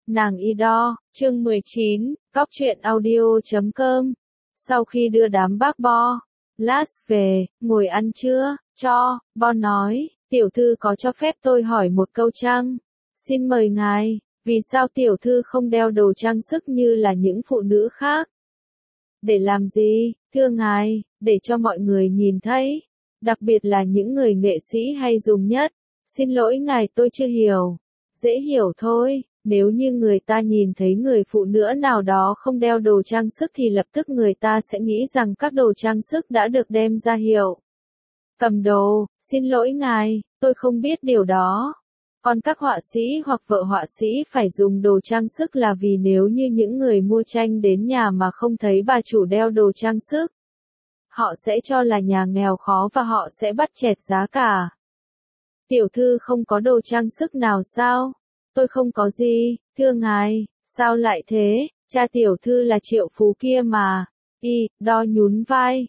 Nàng y đo, chương 19, cóc truyện audio.com. Sau khi đưa đám bác Bo, Lát về, ngồi ăn trưa, Bo nói, tiểu thư có cho phép tôi hỏi một câu chăng? Xin mời ngài, vì sao tiểu thư không đeo đồ trang sức như là những phụ nữ khác? Để làm gì, thưa ngài, để cho mọi người nhìn thấy, đặc biệt là những người nghệ sĩ hay dùng nhất. Xin lỗi ngài, tôi chưa hiểu. Dễ hiểu thôi, nếu như người ta nhìn thấy người phụ nữ nào đó không đeo đồ trang sức thì lập tức người ta sẽ nghĩ rằng các đồ trang sức đã được đem ra hiệu cầm đồ. Xin lỗi ngài, tôi không biết điều đó. Còn các họa sĩ hoặc vợ họa sĩ phải dùng đồ trang sức là vì nếu như những người mua tranh đến nhà mà không thấy bà chủ đeo đồ trang sức, họ sẽ cho là nhà nghèo khó và họ sẽ bắt chẹt giá cả. Tiểu thư không có đồ trang sức nào sao? Tôi không có gì, thưa ngài. Sao lại thế? Cha tiểu thư là triệu phú kia mà. Đo nhún vai.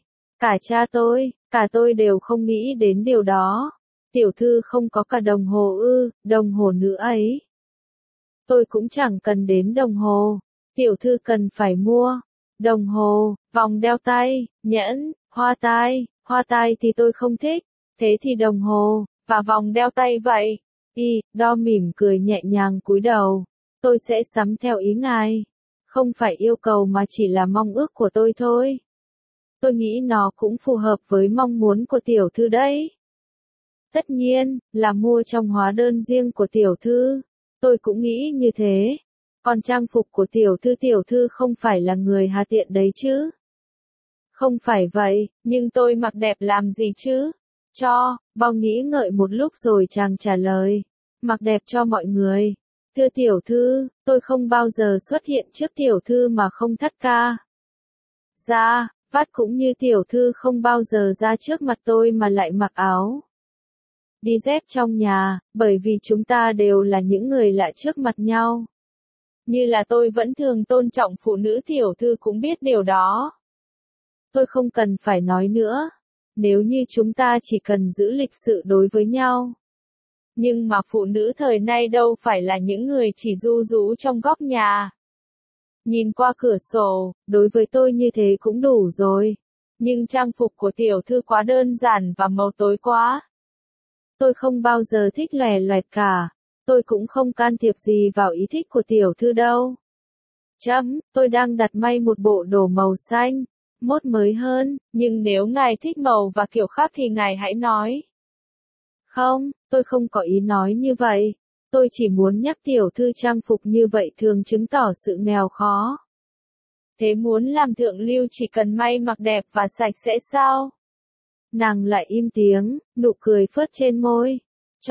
Cả tôi đều không nghĩ đến điều đó. Tiểu thư không có cả đồng hồ ư? Đồng hồ nữa ấy. Tôi cũng chẳng cần đến đồng hồ. Tiểu thư cần phải mua đồng hồ, vòng đeo tay, nhẫn, hoa tai thì tôi không thích. Thế thì đồng hồ và vòng đeo tay vậy. Đo mỉm cười nhẹ nhàng cúi đầu. Tôi sẽ sắm theo ý ngài. Không phải yêu cầu mà chỉ là mong ước của tôi thôi. Tôi nghĩ nó cũng phù hợp với mong muốn của tiểu thư đấy. Tất nhiên, là mua trong hóa đơn riêng của tiểu thư. Tôi cũng nghĩ như thế. Còn trang phục của tiểu thư không phải là người hà tiện đấy chứ? Không phải vậy, nhưng tôi mặc đẹp làm gì chứ? Bao nghĩ ngợi một lúc rồi chàng trả lời. Mặc đẹp cho mọi người. Thưa tiểu thư, tôi không bao giờ xuất hiện trước tiểu thư mà không thắt ca ra, vắt cũng như tiểu thư không bao giờ ra trước mặt tôi mà lại mặc áo đi dép trong nhà, bởi vì chúng ta đều là những người lạ trước mặt nhau. Như là tôi vẫn thường tôn trọng phụ nữ, tiểu thư cũng biết điều đó. Tôi không cần phải nói nữa. Nếu như chúng ta chỉ cần giữ lịch sự đối với nhau. Nhưng mà phụ nữ thời nay đâu phải là những người chỉ ru rú trong góc nhà. Nhìn qua cửa sổ, đối với tôi như thế cũng đủ rồi. Nhưng trang phục của tiểu thư quá đơn giản và màu tối quá. Tôi không bao giờ thích lòe loẹt cả. Tôi cũng không can thiệp gì vào ý thích của tiểu thư đâu. Tôi đang đặt may một bộ đồ màu xanh, mốt mới hơn, nhưng nếu ngài thích màu và kiểu khác thì ngài hãy nói. Không, tôi không có ý nói như vậy. Tôi chỉ muốn nhắc tiểu thư trang phục như vậy thường chứng tỏ sự nghèo khó. Thế muốn làm thượng lưu chỉ cần may mặc đẹp và sạch sẽ sao? Nàng lại im tiếng, nụ cười phớt trên môi.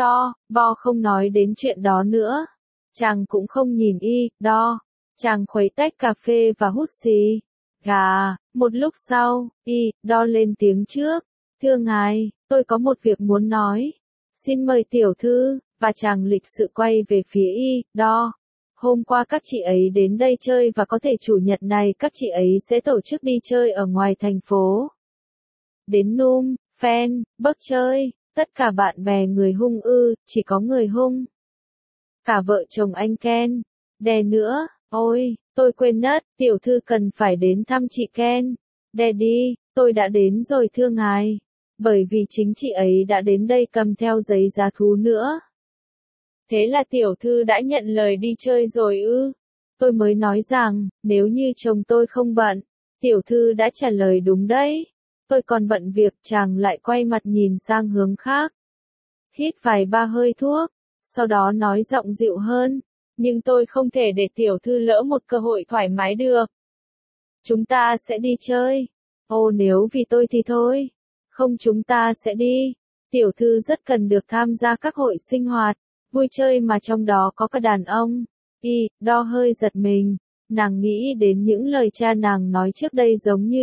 Bo không nói đến chuyện đó nữa. Chàng cũng không nhìn đo. Chàng khuấy tách cà phê và hút xì gà. Một lúc sau, đo lên tiếng trước. Thưa ngài, tôi có một việc muốn nói. Xin mời tiểu thư, và chàng lịch sự quay về phía đo. Hôm qua các chị ấy đến đây chơi và có thể chủ nhật này các chị ấy sẽ tổ chức đi chơi ở ngoài thành phố. Đến Num, Phen, Bắc chơi, tất cả bạn bè người Hung chỉ có người Hung. Cả vợ chồng anh Ken, Đè nữa, ôi, tôi quên mất, tiểu thư cần phải đến thăm chị Ken. Đè đi, tôi đã đến rồi thưa ngài. Bởi vì chính chị ấy đã đến đây cầm theo giấy giá thú nữa. Thế là tiểu thư đã nhận lời đi chơi rồi ư? Tôi mới nói rằng, nếu như chồng tôi không bận, tiểu thư đã trả lời đúng đấy. Tôi còn bận việc, chàng lại quay mặt nhìn sang hướng khác. Hít vài ba hơi thuốc, sau đó nói giọng dịu hơn. Nhưng tôi không thể để tiểu thư lỡ một cơ hội thoải mái được. Chúng ta sẽ đi chơi. Nếu vì tôi thì thôi. Không, chúng ta sẽ đi. Tiểu thư rất cần được tham gia các hội sinh hoạt, vui chơi mà trong đó có cả đàn ông. Đo hơi giật mình. Nàng nghĩ đến những lời cha nàng nói trước đây giống như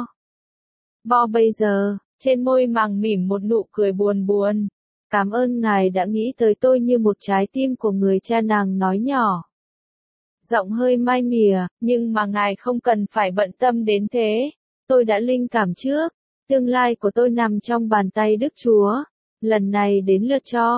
Bo bây giờ, trên môi màng mỉm một nụ cười buồn buồn. Cảm ơn ngài đã nghĩ tới tôi như một trái tim của người cha, nàng nói nhỏ. Giọng hơi mai mỉa, nhưng mà ngài không cần phải bận tâm đến thế. Tôi đã linh cảm trước. Tương lai của tôi nằm trong bàn tay Đức Chúa. Lần này đến lượt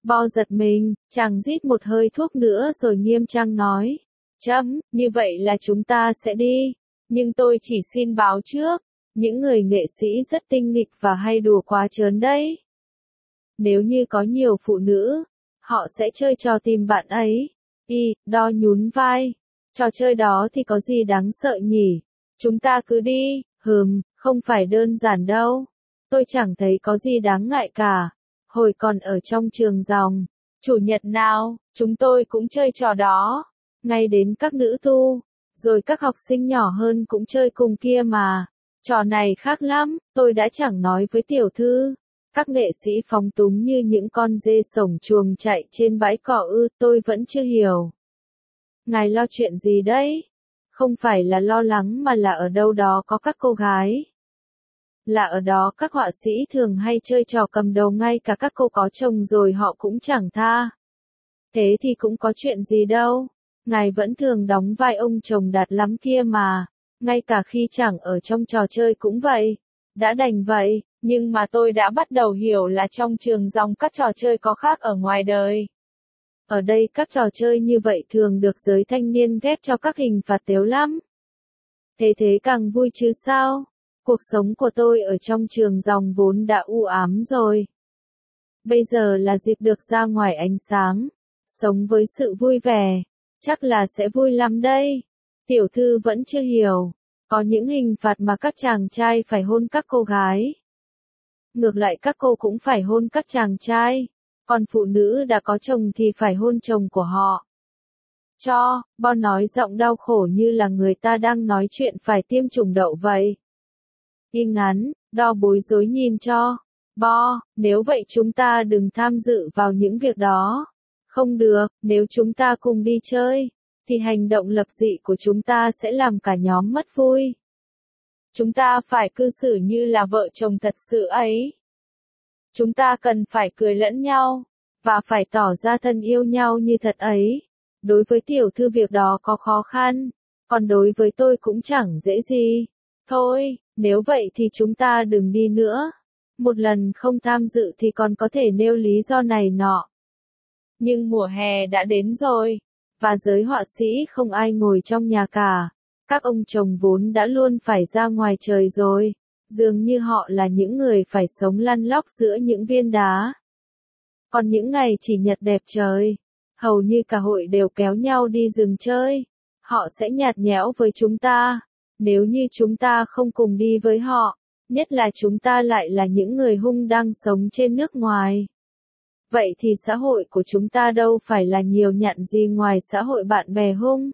Bo giật mình, chàng rít một hơi thuốc nữa rồi nghiêm trang nói. Chấm, như vậy là chúng ta sẽ đi. Nhưng tôi chỉ xin báo trước, những người nghệ sĩ rất tinh nghịch và hay đùa quá trớn đấy. Nếu như có nhiều phụ nữ, họ sẽ chơi trò tìm bạn ấy. Đo nhún vai. Trò chơi đó thì có gì đáng sợ nhỉ? Chúng ta cứ đi, không phải đơn giản đâu. Tôi chẳng thấy có gì đáng ngại cả. Hồi còn ở trong trường dòng, chủ nhật nào, chúng tôi cũng chơi trò đó. Ngay đến các nữ tu, rồi các học sinh nhỏ hơn cũng chơi cùng kia mà. Trò này khác lắm, tôi đã chẳng nói với tiểu thư. Các nghệ sĩ phóng túng như những con dê sổng chuồng chạy trên bãi cỏ tôi vẫn chưa hiểu. Ngài lo chuyện gì đấy? Không phải là lo lắng mà là ở đâu đó có các cô gái. Là ở đó các họa sĩ thường hay chơi trò cầm đầu ngay cả các cô có chồng rồi họ cũng chẳng tha. Thế thì cũng có chuyện gì đâu. Ngài vẫn thường đóng vai ông chồng đạt lắm kia mà. Ngay cả khi chẳng ở trong trò chơi cũng vậy. Đã đành vậy, nhưng mà tôi đã bắt đầu hiểu là trong trường dòng các trò chơi có khác ở ngoài đời. Ở đây các trò chơi như vậy thường được giới thanh niên ghép cho các hình phạt tếu lắm. Thế càng vui chứ sao? Cuộc sống của tôi ở trong trường dòng vốn đã u ám rồi. Bây giờ là dịp được ra ngoài ánh sáng, sống với sự vui vẻ, chắc là sẽ vui lắm đây. Tiểu thư vẫn chưa hiểu, có những hình phạt mà các chàng trai phải hôn các cô gái. Ngược lại các cô cũng phải hôn các chàng trai, còn phụ nữ đã có chồng thì phải hôn chồng của họ. Bo nói giọng đau khổ như là người ta đang nói chuyện phải tiêm chủng đậu vậy. Ngắn, Đo bối rối nhìn cho. Bo, nếu vậy chúng ta đừng tham dự vào những việc đó. Không được, nếu chúng ta cùng đi chơi, thì hành động lập dị của chúng ta sẽ làm cả nhóm mất vui. Chúng ta phải cư xử như là vợ chồng thật sự ấy. Chúng ta cần phải cười lẫn nhau, và phải tỏ ra thân yêu nhau như thật ấy. Đối với tiểu thư việc đó có khó khăn, còn đối với tôi cũng chẳng dễ gì. Thôi, nếu vậy thì chúng ta đừng đi nữa. Một lần không tham dự thì còn có thể nêu lý do này nọ. Nhưng mùa hè đã đến rồi, và giới họa sĩ không ai ngồi trong nhà cả. Các ông chồng vốn đã luôn phải ra ngoài trời rồi, dường như họ là những người phải sống lăn lóc giữa những viên đá. Còn những ngày chỉ nhật đẹp trời, hầu như cả hội đều kéo nhau đi rừng chơi. Họ sẽ nhạt nhẽo với chúng ta, nếu như chúng ta không cùng đi với họ, nhất là chúng ta lại là những người hung đang sống trên nước ngoài. Vậy thì xã hội của chúng ta đâu phải là nhiều nhặn gì ngoài xã hội bạn bè hung.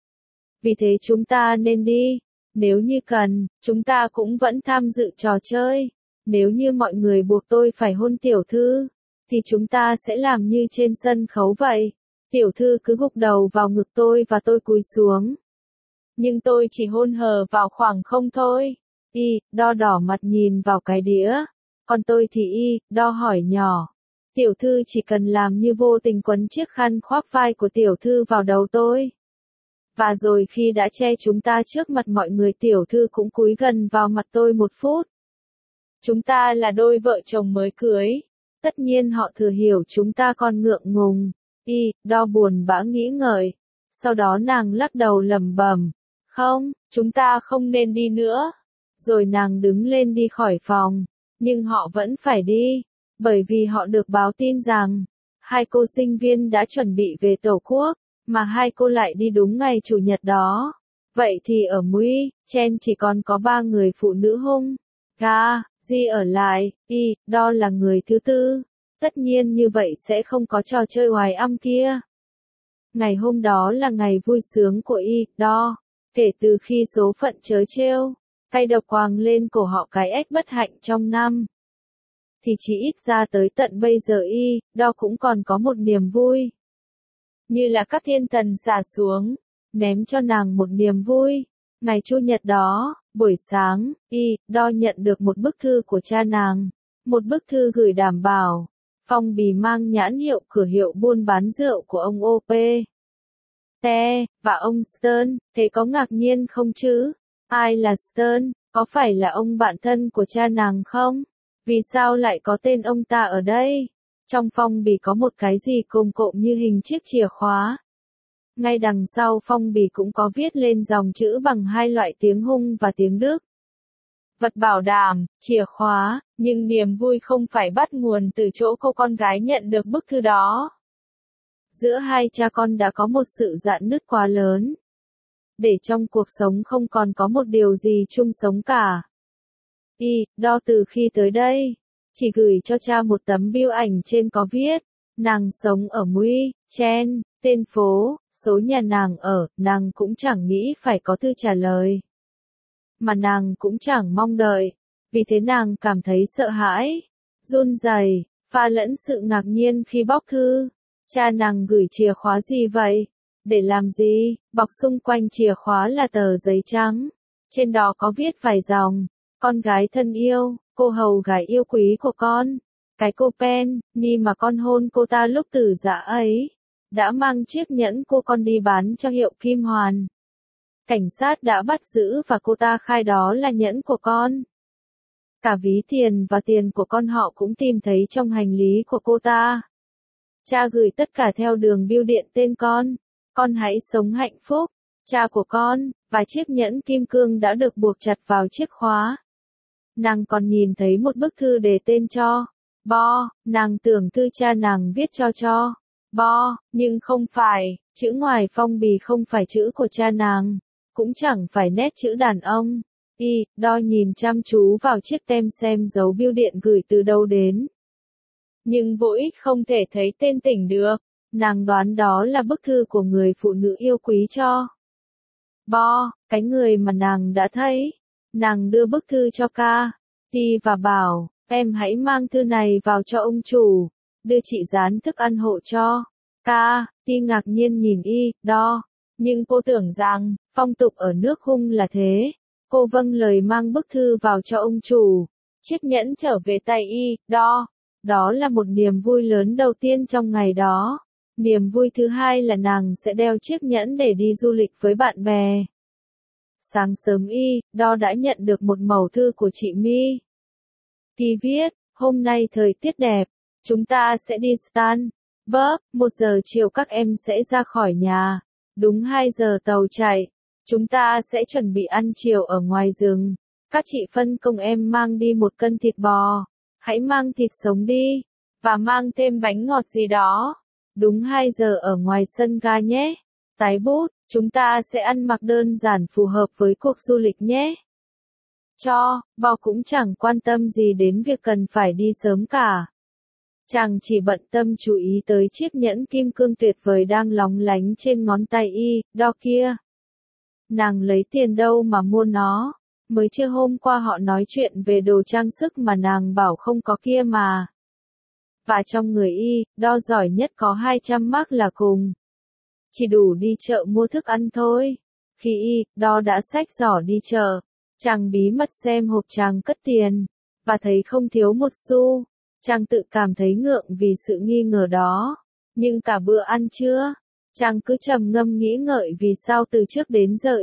Vì thế chúng ta nên đi. Nếu như cần, chúng ta cũng vẫn tham dự trò chơi. Nếu như mọi người buộc tôi phải hôn tiểu thư, thì chúng ta sẽ làm như trên sân khấu vậy. Tiểu thư cứ gục đầu vào ngực tôi và tôi cúi xuống. Nhưng tôi chỉ hôn hờ vào khoảng không thôi. Đo đỏ mặt nhìn vào cái đĩa. Còn tôi thì Đo hỏi nhỏ. Tiểu thư chỉ cần làm như vô tình quấn chiếc khăn khoác vai của tiểu thư vào đầu tôi. Và rồi khi đã che chúng ta trước mặt mọi người tiểu thư cũng cúi gần vào mặt tôi 1 phút. Chúng ta là đôi vợ chồng mới cưới. Tất nhiên họ thừa hiểu chúng ta còn ngượng ngùng. Đo buồn bã nghĩ ngợi. Sau đó nàng lắc đầu lẩm bẩm. Không, chúng ta không nên đi nữa. Rồi nàng đứng lên đi khỏi phòng. Nhưng họ vẫn phải đi. Bởi vì họ được báo tin rằng, 2 cô sinh viên đã chuẩn bị về Tổ quốc, mà 2 cô lại đi đúng ngày chủ nhật đó. Vậy thì ở Muy, Chen chỉ còn có 3 người phụ nữ hung. Di ở lại, Đo là người thứ tư. Tất nhiên như vậy sẽ không có trò chơi oái ăm kia. Ngày hôm đó là ngày vui sướng của Đo. Kể từ khi số phận trớ trêu, cay độc quàng lên cổ họ cái ếch bất hạnh trong năm. Thì chỉ ít ra tới tận bây giờ Đo cũng còn có một niềm vui. Như là các thiên thần xả xuống, ném cho nàng một niềm vui. Ngày Chủ nhật đó, buổi sáng, Đo nhận được một bức thư của cha nàng. Một bức thư gửi đảm bảo, phong bì mang nhãn hiệu cửa hiệu buôn bán rượu của ông O.P. T. và ông Stern. Thế có ngạc nhiên không chứ? Ai là Stern? Có phải là ông bạn thân của cha nàng không? Vì sao lại có tên ông ta ở đây? Trong phong bì có một cái gì cồm cộm như hình chiếc chìa khóa. Ngay đằng sau phong bì cũng có viết lên dòng chữ bằng hai loại tiếng Hung và tiếng Đức. Vật bảo đảm, chìa khóa, nhưng niềm vui không phải bắt nguồn từ chỗ cô con gái nhận được bức thư đó. Giữa hai cha con đã có một sự rạn nứt quá lớn. Để trong cuộc sống không còn có một điều gì chung sống cả. Đo từ khi tới đây, chỉ gửi cho cha một tấm bưu ảnh trên có viết, nàng sống ở Muy, Chen, tên phố, số nhà nàng ở, nàng cũng chẳng nghĩ phải có thư trả lời. Mà nàng cũng chẳng mong đợi, vì thế nàng cảm thấy sợ hãi, run rẩy, pha lẫn sự ngạc nhiên khi bóc thư. Cha nàng gửi chìa khóa gì vậy? Để làm gì? Bọc xung quanh chìa khóa là tờ giấy trắng. Trên đó có viết vài dòng. Con gái thân yêu, cô hầu gái yêu quý của con. Cái cô Penny mà con hôn cô ta lúc tử giã ấy, đã mang chiếc nhẫn cô con đi bán cho hiệu Kim Hoàn. Cảnh sát đã bắt giữ và cô ta khai đó là nhẫn của con. Cả ví tiền và tiền của con họ cũng tìm thấy trong hành lý của cô ta. Cha gửi tất cả theo đường bưu điện tên con hãy sống hạnh phúc, cha của con, và chiếc nhẫn kim cương đã được buộc chặt vào chiếc khóa. Nàng còn nhìn thấy một bức thư đề tên cho Bo, nàng tưởng thư cha nàng viết cho Bo, nhưng không phải, chữ ngoài phong bì không phải chữ của cha nàng, cũng chẳng phải nét chữ đàn ông. Đo nhìn chăm chú vào chiếc tem xem dấu bưu điện gửi từ đâu đến. Nhưng vô ích không thể thấy tên tỉnh được, nàng đoán đó là bức thư của người phụ nữ yêu quý cho Bo, cái người mà nàng đã thấy. Nàng đưa bức thư cho Ti và bảo, em hãy mang thư này vào cho ông chủ, đưa chị dán thức ăn hộ cho. Ti ngạc nhiên nhìn Đo, nhưng cô tưởng rằng, phong tục ở nước Hung là thế. Cô vâng lời mang bức thư vào cho ông chủ, chiếc nhẫn trở về tay Đo. Đó là một niềm vui lớn đầu tiên trong ngày đó. Niềm vui thứ hai là nàng sẽ đeo chiếc nhẫn để đi du lịch với bạn bè. Sáng sớm Đo đã nhận được một mẩu thư của chị My. Ti viết, hôm nay thời tiết đẹp, chúng ta sẽ đi Starbucks, 1 giờ chiều các em sẽ ra khỏi nhà, đúng 2 giờ tàu chạy, chúng ta sẽ chuẩn bị ăn chiều ở ngoài rừng, các chị phân công em mang đi 1 cân thịt bò, hãy mang thịt sống đi, và mang thêm bánh ngọt gì đó, đúng 2 giờ ở ngoài sân ga nhé. Tái bút, chúng ta sẽ ăn mặc đơn giản phù hợp với cuộc du lịch nhé. Bo cũng chẳng quan tâm gì đến việc cần phải đi sớm cả. Chàng chỉ bận tâm chú ý tới chiếc nhẫn kim cương tuyệt vời đang lóng lánh trên ngón tay Đo kia. Nàng lấy tiền đâu mà mua nó, mới chưa hôm qua họ nói chuyện về đồ trang sức mà nàng bảo không có kia mà. Và trong người Đo giỏi nhất có 200 mark là cùng. Chỉ đủ đi chợ mua thức ăn thôi. Khi Đo đã xách giỏ đi chợ, chàng bí mật xem hộp chàng cất tiền, và thấy không thiếu một xu. Chàng tự cảm thấy ngượng vì sự nghi ngờ đó. Nhưng cả bữa ăn trưa, chàng cứ trầm ngâm nghĩ ngợi vì sao từ trước đến giờ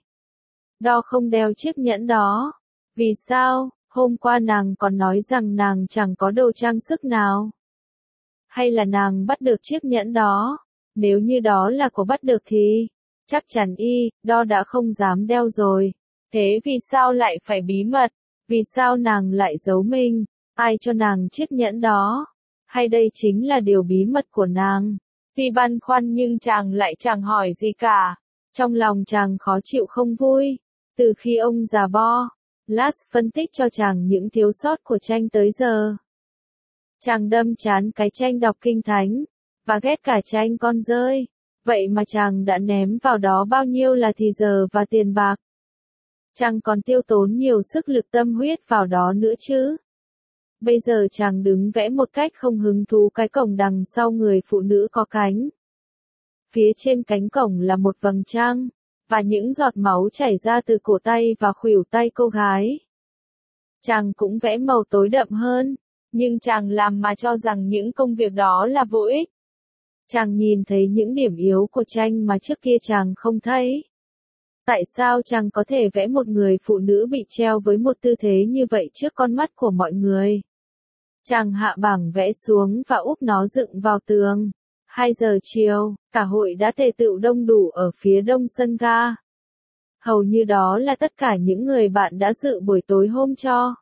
Đo không đeo chiếc nhẫn đó. Vì sao, hôm qua nàng còn nói rằng nàng chẳng có đồ trang sức nào. Hay là nàng bắt được chiếc nhẫn đó? Nếu như đó là của bắt được thì, chắc chắn Đo đã không dám đeo rồi. Thế vì sao lại phải bí mật? Vì sao nàng lại giấu mình? Ai cho nàng chiếc nhẫn đó? Hay đây chính là điều bí mật của nàng? Tuy băn khoăn nhưng chàng lại chẳng hỏi gì cả. Trong lòng chàng khó chịu không vui. Từ khi ông già Bo Last phân tích cho chàng những thiếu sót của tranh tới giờ. Chàng đâm chán cái tranh đọc kinh thánh, và ghét cả tranh con rơi. Vậy mà chàng đã ném vào đó bao nhiêu là thì giờ và tiền bạc. Chàng còn tiêu tốn nhiều sức lực tâm huyết vào đó nữa chứ. Bây giờ chàng đứng vẽ một cách không hứng thú cái cổng đằng sau người phụ nữ có cánh. Phía trên cánh cổng là một vầng trăng, và những giọt máu chảy ra từ cổ tay và khuỷu tay cô gái. Chàng cũng vẽ màu tối đậm hơn, nhưng chàng làm mà cho rằng những công việc đó là vô ích. Chàng nhìn thấy những điểm yếu của tranh mà trước kia chàng không thấy. Tại sao chàng có thể vẽ một người phụ nữ bị treo với một tư thế như vậy trước con mắt của mọi người? Chàng hạ bảng vẽ xuống và úp nó dựng vào tường. 2 giờ chiều, cả hội đã tề tựu đông đủ ở phía đông sân ga. Hầu như đó là tất cả những người bạn đã dự buổi tối hôm cho.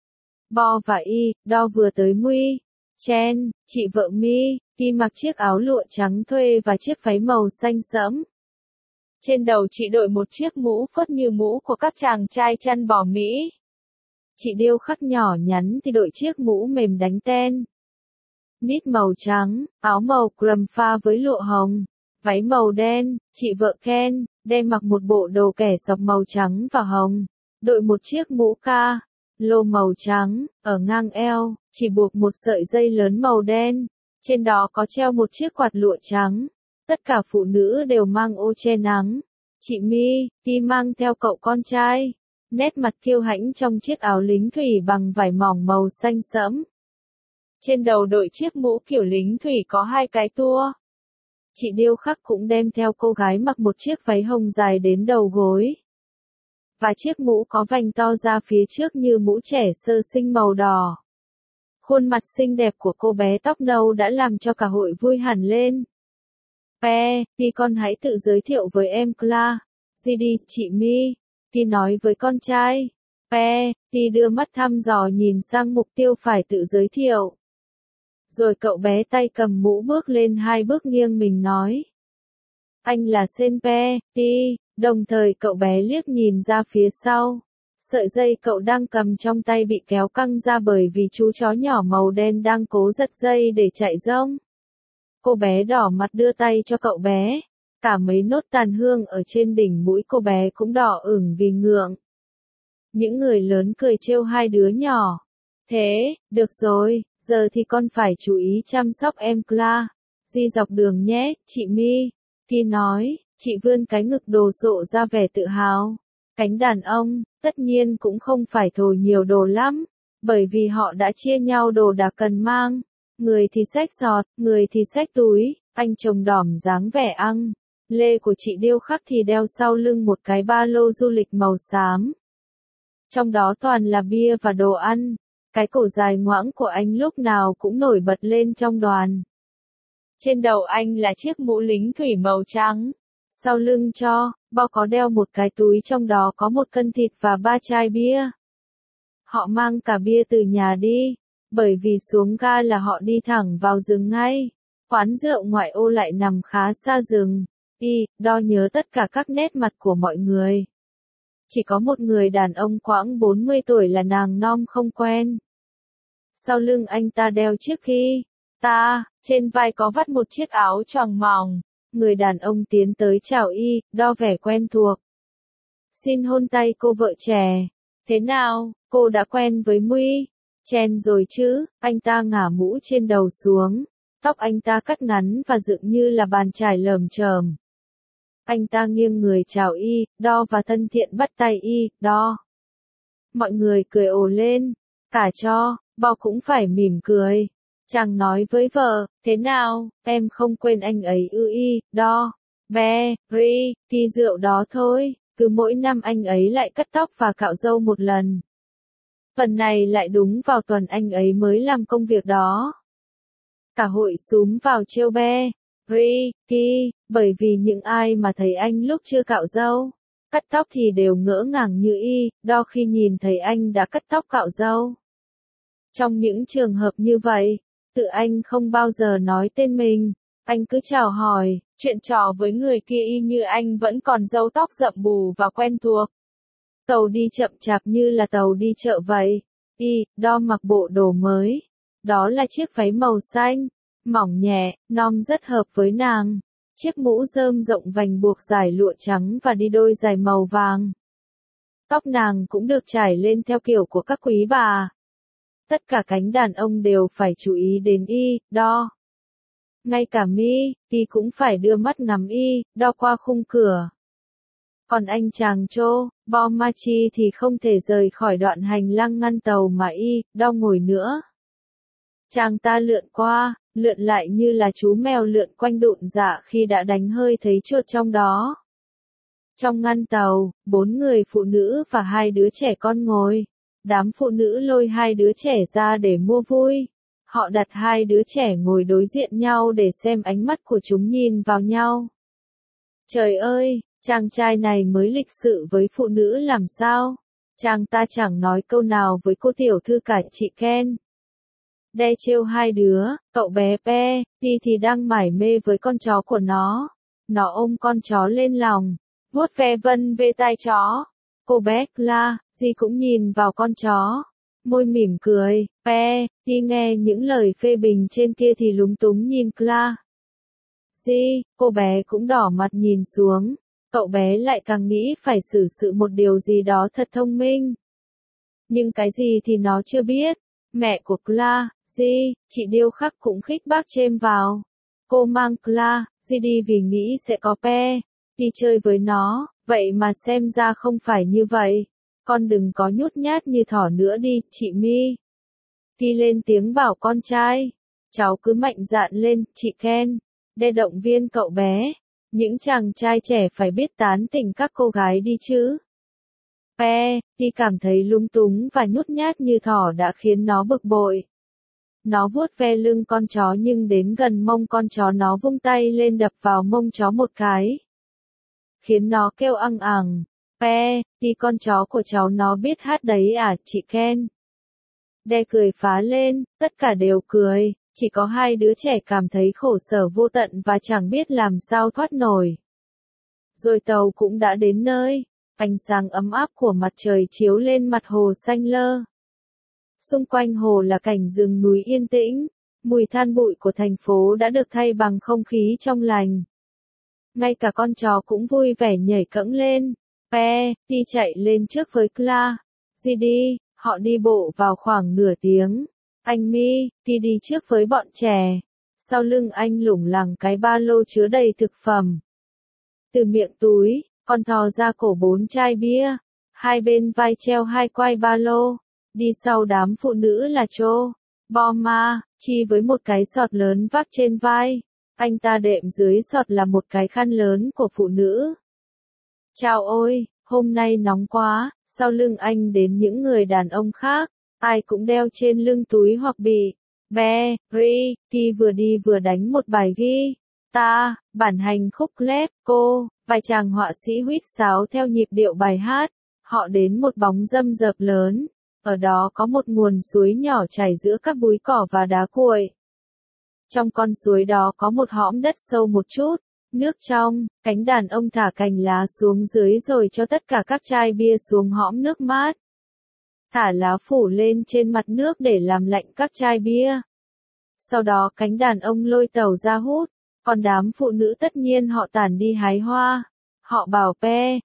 Bo và Y, Đo vừa tới Mui. Chen, chị vợ Mi, Y mặc chiếc áo lụa trắng thuê và chiếc váy màu xanh sẫm. Trên đầu chị đội một chiếc mũ phớt như mũ của các chàng trai chăn bò Mỹ. Chị điêu khắc nhỏ nhắn thì đội chiếc mũ mềm đánh ten. Nít màu trắng, áo màu crầm pha với lụa hồng, váy màu đen, chị vợ Ken, đem mặc một bộ đồ kẻ sọc màu trắng và hồng, đội một chiếc mũ ca, lô màu trắng, ở ngang eo, chỉ buộc một sợi dây lớn màu đen, trên đó có treo một chiếc quạt lụa trắng. Tất cả phụ nữ đều mang ô che nắng. Chị Mi, Ti mang theo cậu con trai, nét mặt kiêu hãnh trong chiếc áo lính thủy bằng vải mỏng màu xanh sẫm. Trên đầu đội chiếc mũ kiểu lính thủy có 2 cái tua. Chị điêu khắc cũng đem theo cô gái mặc một chiếc váy hồng dài đến đầu gối. Và chiếc mũ có vành to ra phía trước như mũ trẻ sơ sinh màu đỏ. Khuôn mặt xinh đẹp của cô bé tóc nâu đã làm cho cả hội vui hẳn lên. Pe, Ti con hãy tự giới thiệu với em Cla. Gì đi, chị Mi. Ti nói với con trai. Pe, Ti đưa mắt thăm dò nhìn sang mục tiêu phải tự giới thiệu. Rồi cậu bé tay cầm mũ bước lên 2 bước nghiêng mình nói. Anh là Sen Pe, Ti, đồng thời cậu bé liếc nhìn ra phía sau. Sợi dây cậu đang cầm trong tay bị kéo căng ra bởi vì chú chó nhỏ màu đen đang cố giật dây để chạy rông. Cô bé đỏ mặt đưa tay cho cậu bé. Cả mấy nốt tàn hương ở trên đỉnh mũi cô bé cũng đỏ ửng vì ngượng. Những người lớn cười trêu 2 đứa nhỏ. Thế, được rồi, giờ thì con phải chú ý chăm sóc em Cla. Đi dọc đường nhé, chị Mi. Ti nói, chị vươn cái ngực đồ sộ ra vẻ tự hào. Cánh đàn ông, tất nhiên cũng không phải thổi nhiều đồ lắm, bởi vì họ đã chia nhau đồ đạc cần mang. Người thì xách giọt, người thì xách túi, anh chồng đỏm dáng vẻ ăn. Lê của chị điêu khắc thì đeo sau lưng một cái ba lô du lịch màu xám. Trong đó toàn là bia và đồ ăn. Cái cổ dài ngoãng của anh lúc nào cũng nổi bật lên trong đoàn. Trên đầu anh là chiếc mũ lính thủy màu trắng. Sau lưng cho, Bo có đeo một cái túi trong đó có 1 cân thịt và 3 chai bia. Họ mang cả bia từ nhà đi, bởi vì xuống ga là họ đi thẳng vào rừng ngay. Quán rượu ngoại ô lại nằm khá xa rừng. Y, Đo nhớ tất cả các nét mặt của mọi người. Chỉ có một người đàn ông khoảng 40 tuổi là nàng Nom không quen. Sau lưng anh ta đeo chiếc khi ta, trên vai có vắt một chiếc áo choàng mỏng. Người đàn ông tiến tới chào Y, Đo vẻ quen thuộc. Xin hôn tay cô vợ trẻ. Thế nào, cô đã quen với Mui? Chen rồi chứ, anh ta ngả mũ trên đầu xuống. Tóc anh ta cắt ngắn và dựng như là bàn chải lởm chởm. Anh ta nghiêng người chào Y, Đo và thân thiện bắt tay Y, Đo. Mọi người cười ồ lên. Cả cho, Bo cũng phải mỉm cười. Chàng nói với vợ, thế nào, em không quên anh ấy ư Y, Đo. Be, Ri, Ti rượu đó thôi, cứ mỗi năm anh ấy lại cắt tóc và cạo râu một lần. Phần này lại đúng vào tuần anh ấy mới làm công việc đó. Cả hội xúm vào trêu Be, Ri, Ti, bởi vì những ai mà thấy anh lúc chưa cạo râu, cắt tóc thì đều ngỡ ngàng như Y, Đo khi nhìn thấy anh đã cắt tóc cạo râu. Trong những trường hợp như vậy, tự anh không bao giờ nói tên mình, anh cứ chào hỏi, chuyện trò với người kia y như anh vẫn còn râu tóc rậm bù và quen thuộc. Tàu đi chậm chạp như là tàu đi chợ vậy. Y, Đo mặc bộ đồ mới. Đó là chiếc váy màu xanh, mỏng nhẹ, Nom rất hợp với nàng. Chiếc mũ rơm rộng vành buộc dài lụa trắng và đi đôi giày màu vàng. Tóc nàng cũng được trải lên theo kiểu của các quý bà. Tất cả cánh đàn ông đều phải chú ý đến Y, Đo. Ngay cả Mi, Ti cũng phải đưa mắt ngắm Y, Đo qua khung cửa. Còn anh chàng Cho, Bo Machi thì không thể rời khỏi đoạn hành lang ngăn tàu mà Y, Đo ngồi nữa. Chàng ta lượn qua, lượn lại như là chú mèo lượn quanh đụn dạ khi đã đánh hơi thấy chuột trong đó. Trong ngăn tàu, 4 người phụ nữ và 2 đứa trẻ con ngồi. Đám phụ nữ lôi hai đứa trẻ ra để mua vui. Họ đặt hai đứa trẻ ngồi đối diện nhau để xem ánh mắt của chúng nhìn vào nhau. Trời ơi, chàng trai này mới lịch sự với phụ nữ làm sao? Chàng ta chẳng nói câu nào với cô tiểu thư cả. Chị Ken đe trêu hai đứa, cậu bé Pe, thì đang mải mê với con chó của nó. Nó ôm con chó lên lòng, vuốt ve vân về tai chó. Cô bé La, cũng nhìn vào con chó. Môi mỉm cười, Pe, nghe những lời phê bình trên kia thì lúng túng nhìn La. Cô bé cũng đỏ mặt nhìn xuống. Cậu bé lại càng nghĩ phải xử sự một điều gì đó thật thông minh. Nhưng cái gì thì nó chưa biết. Mẹ của Cla, chị điêu khắc cũng khích bác chêm vào. Cô mang Cla, đi vì nghĩ sẽ có Pe, đi chơi với nó, vậy mà xem ra không phải như vậy. Con đừng có nhút nhát như thỏ nữa đi, chị My. Lên tiếng bảo con trai. Cháu cứ mạnh dạn lên, chị Ken. Để động viên cậu bé. Những chàng trai trẻ phải biết tán tỉnh các cô gái đi chứ. Pe, cảm thấy lung túng và nhút nhát như thỏ đã khiến nó bực bội. Nó vuốt ve lưng con chó nhưng đến gần mông con chó nó vung tay lên đập vào mông chó một cái. Khiến nó kêu ăng ẳng. Pe, con chó của cháu nó biết hát đấy à, chị Ken. Đe cười phá lên, tất cả đều cười, chỉ có hai đứa trẻ cảm thấy khổ sở vô tận và chẳng biết làm sao thoát nổi. Rồi tàu cũng đã đến nơi, ánh sáng ấm áp của mặt trời chiếu lên mặt hồ xanh lơ. Xung quanh hồ là cảnh rừng núi yên tĩnh, mùi than bụi của thành phố đã được thay bằng không khí trong lành. Ngay cả con chó cũng vui vẻ nhảy cẫng lên. Pe, chạy lên trước với Cla. Đi, họ đi bộ vào khoảng nửa tiếng. Anh Mi, đi trước với bọn trẻ. Sau lưng anh lủng lẳng cái ba lô chứa đầy thực phẩm. Từ miệng túi, con thò ra cổ 4 chai bia. Hai bên vai treo hai quai ba lô. Đi sau đám phụ nữ là Cho, Boma, Chi với một cái sọt lớn vác trên vai. Anh ta đệm dưới sọt là một cái khăn lớn của phụ nữ. Chào ôi, hôm nay nóng quá. Sau lưng anh đến những người đàn ông khác, ai cũng đeo trên lưng túi hoặc bị Be, Ri, vừa đi vừa đánh một bài ghi. Bản hành khúc lép, vài chàng họa sĩ huýt sáo theo nhịp điệu bài hát. Họ đến một bóng râm rợp lớn, ở đó có một nguồn suối nhỏ chảy giữa các búi cỏ và đá cuội. Trong con suối đó có một hõm đất sâu một chút, nước trong, cánh đàn ông thả cành lá xuống dưới rồi cho tất cả các chai bia xuống hõm nước mát. Thả lá phủ lên trên mặt nước để làm lạnh các chai bia. Sau đó cánh đàn ông lôi tàu ra hút, còn đám phụ nữ tất nhiên họ tản đi hái hoa. Họ bảo Pe,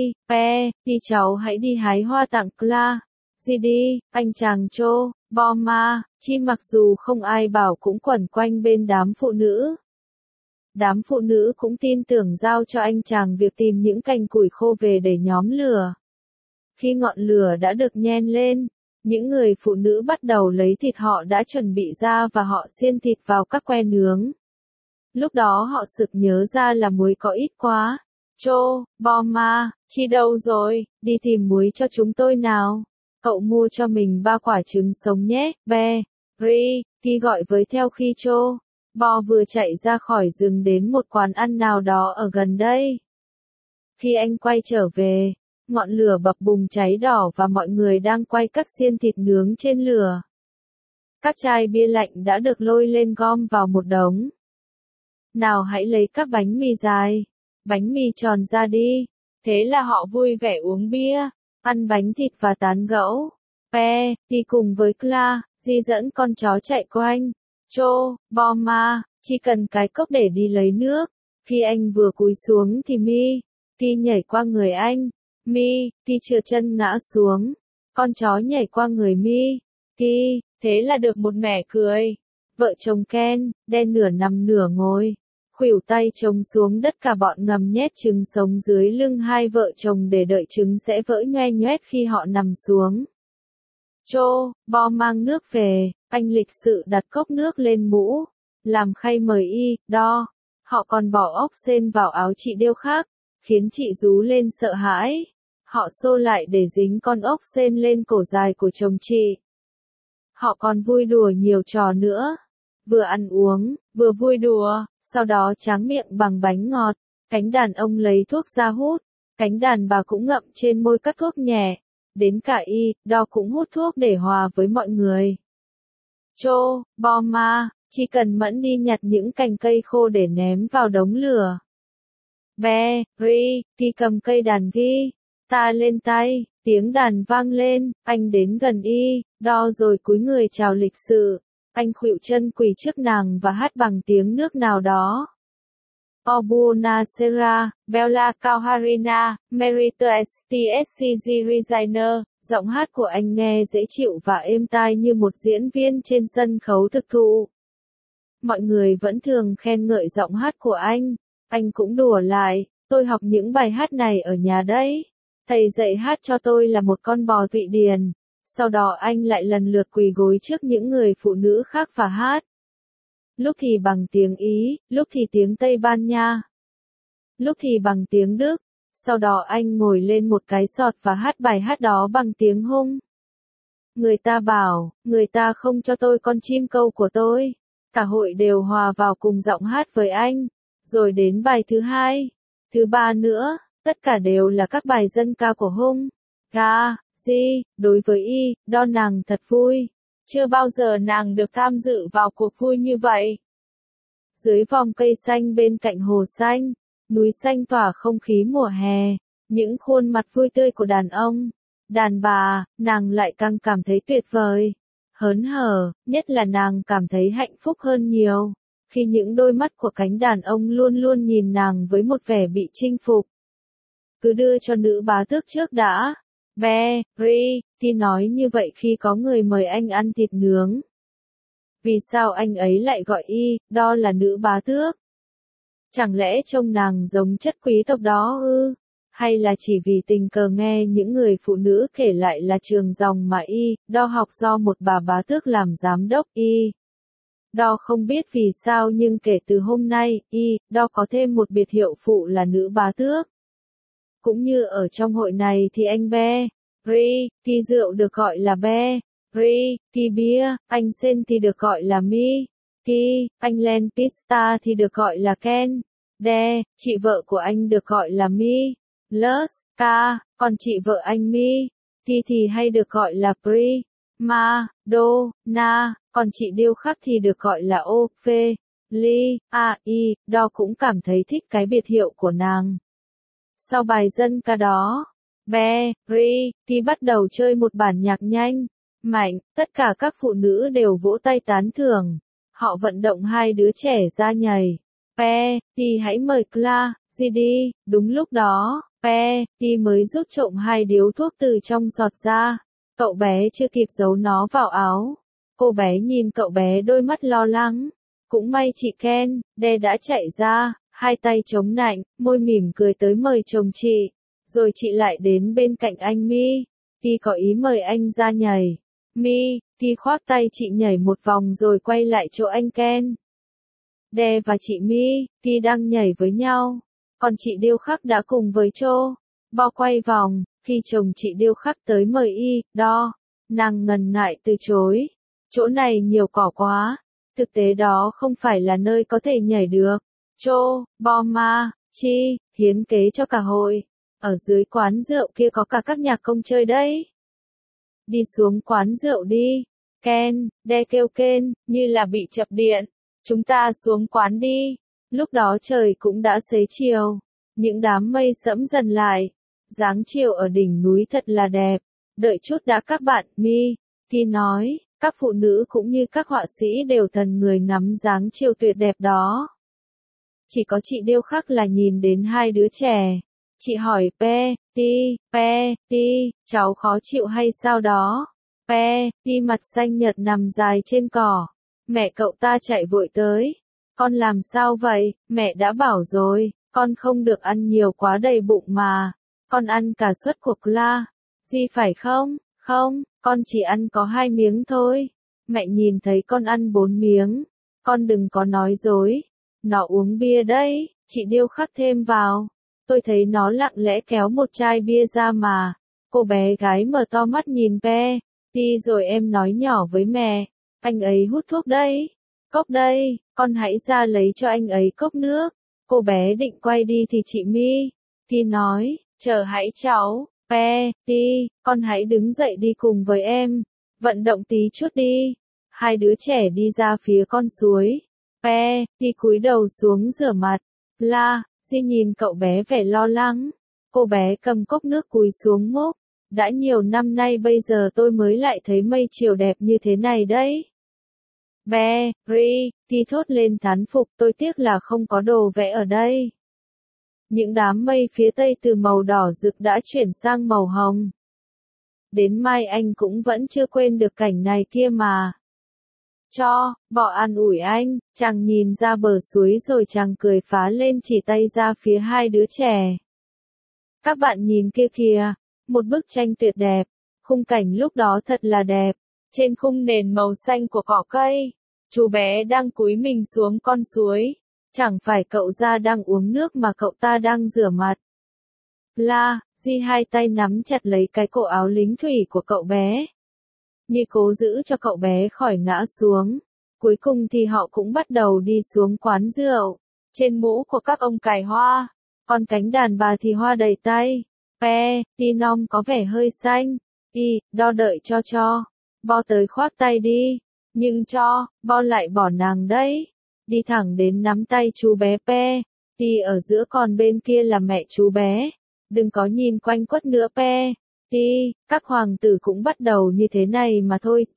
cháu hãy đi hái hoa tặng Cla. Đi, anh chàng Cho, Boma, Chi mặc dù không ai bảo cũng quẩn quanh bên đám phụ nữ. Đám phụ nữ cũng tin tưởng giao cho anh chàng việc tìm những cành củi khô về để nhóm lửa. Khi ngọn lửa đã được nhen lên, những người phụ nữ bắt đầu lấy thịt họ đã chuẩn bị ra và họ xiên thịt vào các que nướng. Lúc đó họ sực nhớ ra là muối có ít quá. Cho, Boma, Chi đâu rồi, đi tìm muối cho chúng tôi nào. Cậu mua cho mình 3 quả trứng sống nhé, Be, Ri, gọi với theo khi Cho, Bo vừa chạy ra khỏi rừng đến một quán ăn nào đó ở gần đây. Khi anh quay trở về, ngọn lửa bập bùng cháy đỏ và mọi người đang quay các xiên thịt nướng trên lửa. Các chai bia lạnh đã được lôi lên gom vào một đống. Nào hãy lấy các bánh mì dài, bánh mì tròn ra đi. Thế là họ vui vẻ uống bia, ăn bánh thịt và tán gẫu. Pe, cùng với Cla, dẫn con chó chạy quanh. Cho, Boma, chỉ cần cái cốc để đi lấy nước. Khi anh vừa cúi xuống thì Mi, nhảy qua người anh. Mi, trượt chân ngã xuống. Con chó nhảy qua người Mi. Thế là được một mẻ cười. Vợ chồng Ken, đen nửa nằm nửa ngồi. Khuỷu tay trống xuống đất, cả bọn ngầm nhét trứng sống dưới lưng hai vợ chồng để đợi trứng sẽ vỡ nhoe nhoét khi họ nằm xuống. Cho, Bo mang nước về, anh lịch sự đặt cốc nước lên mũ, làm khay mời đo. Họ còn bỏ ốc sên vào áo chị điêu khắc, khiến chị rú lên sợ hãi. Họ xô lại để dính con ốc sên lên cổ dài của chồng chị. Họ còn vui đùa nhiều trò nữa. Vừa ăn uống, vừa vui đùa, sau đó tráng miệng bằng bánh ngọt. Cánh đàn ông lấy thuốc ra hút, cánh đàn bà cũng ngậm trên môi cắt thuốc nhẹ. Đến cả đo cũng hút thuốc để hòa với mọi người. Cho, Boma, chỉ cần mẫn đi nhặt những cành cây khô để ném vào đống lửa. Ri, cầm cây đàn ta lên tay, tiếng đàn vang lên, anh đến gần đo rồi cúi người chào lịch sự. Anh khuỵu chân quỳ trước nàng và hát bằng tiếng nước nào đó. Obunasera, Bella Kauharina, Merita STSCG Designer, giọng hát của anh nghe dễ chịu và êm tai như một diễn viên trên sân khấu thực thụ. Mọi người vẫn thường khen ngợi giọng hát của anh cũng đùa lại, tôi học những bài hát này ở nhà đấy. Thầy dạy hát cho tôi là một con bò Thụy Điển. Sau đó anh lại lần lượt quỳ gối trước những người phụ nữ khác và hát. Lúc thì bằng tiếng Ý, lúc thì tiếng Tây Ban Nha, lúc thì bằng tiếng Đức. Sau đó anh ngồi lên một cái sọt và hát bài hát đó bằng tiếng Hung. Người ta bảo, người ta không cho tôi con chim câu của tôi. Cả hội đều hòa vào cùng giọng hát với anh. Rồi đến bài thứ hai, thứ ba nữa, tất cả đều là các bài dân ca của Hung. Đối với đo nàng thật vui. Chưa bao giờ nàng được tham dự vào cuộc vui như vậy. Dưới vòng cây xanh bên cạnh hồ xanh, núi xanh tỏa không khí mùa hè, những khuôn mặt vui tươi của đàn ông, đàn bà, nàng lại càng cảm thấy tuyệt vời, hớn hở, nhất là nàng cảm thấy hạnh phúc hơn nhiều, khi những đôi mắt của cánh đàn ông luôn luôn nhìn nàng với một vẻ bị chinh phục. Cứ đưa cho nữ bá tước trước đã. Ri nói như vậy khi có người mời anh ăn thịt nướng. Vì sao anh ấy lại gọi đo là nữ bá tước? Chẳng lẽ trông nàng giống chất quý tộc đó ư? Hay là chỉ vì tình cờ nghe những người phụ nữ kể lại là trường dòng mà đo học do một bà bá tước làm giám đốc đo không biết vì sao nhưng kể từ hôm nay đo có thêm một biệt hiệu phụ là nữ bá tước. Cũng như ở trong hội này thì anh Ri rượu được gọi là Ri bia, anh Sen thì được gọi là anh Len Pista thì được gọi là Ken, chị vợ của anh được gọi là Lus, còn chị vợ anh thì hay được gọi là còn chị điêu khắc thì được gọi là đo cũng cảm thấy thích cái biệt hiệu của nàng. Sau bài dân ca đó, Ri bắt đầu chơi một bản nhạc nhanh, mạnh, tất cả các phụ nữ đều vỗ tay tán thưởng. Họ vận động hai đứa trẻ ra nhảy. Hãy mời đi. Đúng lúc đó, mới rút trộm hai điếu thuốc từ trong giọt ra. Cậu bé chưa kịp giấu nó vào áo. Cô bé nhìn cậu bé đôi mắt lo lắng. Cũng may chị Ken, đã chạy ra, hai tay chống nạnh, môi mỉm cười tới mời chồng chị. Rồi chị lại đến bên cạnh anh có ý mời anh ra nhảy. Khoác tay chị nhảy một vòng rồi quay lại chỗ anh Ken. Và chị đang nhảy với nhau. Còn chị điêu khắc đã cùng với Bo quay vòng. Khi chồng chị điêu khắc tới mời đo, nàng ngần ngại từ chối. Chỗ này nhiều cỏ quá. Thực tế đó không phải là nơi có thể nhảy được. Boma, hiến kế cho cả hội. Ở dưới quán rượu kia có cả các nhạc công chơi đấy. Đi xuống quán rượu đi. Ken, kêu Ken, như là bị chập điện. Chúng ta xuống quán đi. Lúc đó trời cũng đã xế chiều. Những đám mây sẫm dần lại. Dáng chiều ở đỉnh núi thật là đẹp. Đợi chút đã các bạn, nói. Các phụ nữ cũng như các họa sĩ đều thần người ngắm dáng chiều tuyệt đẹp đó. Chỉ có chị điêu khắc là nhìn đến hai đứa trẻ. Chị hỏi cháu khó chịu hay sao đó? Mặt xanh nhợt nằm dài trên cỏ. Mẹ cậu ta chạy vội tới. Con làm sao vậy? Mẹ đã bảo rồi, con không được ăn nhiều quá đầy bụng mà. Con ăn cả suất của phải không? Không, con chỉ ăn có 2 miếng thôi. Mẹ nhìn thấy con ăn 4 miếng. Con đừng có nói dối. Nó uống bia đấy, chị điêu khắc thêm vào. Tôi thấy nó lặng lẽ kéo một chai bia ra mà. Cô bé gái mở to mắt nhìn Pe. Đi rồi em nói nhỏ với mẹ. Anh ấy hút thuốc đây. Cốc đây, con hãy ra lấy cho anh ấy cốc nước. Cô bé định quay đi thì chị My. Ti nói, chờ hãy cháu. Pe, Ti, con hãy đứng dậy đi cùng với em. Vận động tí chút đi. Hai đứa trẻ đi ra phía con suối. Pe, Ti cúi đầu xuống rửa mặt. La, Di nhìn cậu bé vẻ lo lắng. Cô bé cầm cốc nước cúi xuống múc. Đã nhiều năm nay bây giờ tôi mới lại thấy mây chiều đẹp như thế này đấy. Be, Ri, Ti thốt lên thán phục, tôi tiếc là không có đồ vẽ ở đây. Những đám mây phía tây từ màu đỏ rực đã chuyển sang màu hồng. Đến mai anh cũng vẫn chưa quên được cảnh này kia mà. Bọ an ủi anh, chàng nhìn ra bờ suối rồi chàng cười phá lên chỉ tay ra phía hai đứa trẻ. Các bạn nhìn kia kìa, một bức tranh tuyệt đẹp, khung cảnh lúc đó thật là đẹp. Trên khung nền màu xanh của cỏ cây, chú bé đang cúi mình xuống con suối. Chẳng phải cậu ra đang uống nước mà cậu ta đang rửa mặt. La, Di hai tay nắm chặt lấy cái cổ áo lính thủy của cậu bé. Như cố giữ cho cậu bé khỏi ngã xuống. Cuối cùng thì họ cũng bắt đầu đi xuống quán rượu. Trên mũ của các ông cài hoa, còn cánh đàn bà thì hoa đầy tay. Pe, Ti non có vẻ hơi xanh. Đo đợi cho. Bo tới khoác tay đi. Nhưng Bo lại bỏ nàng đấy. Đi thẳng đến nắm tay chú bé Pe. Ti ở giữa còn bên kia là mẹ chú bé. Đừng có nhìn quanh quất nữa Pe. Ti, các hoàng tử cũng bắt đầu như thế này mà thôi,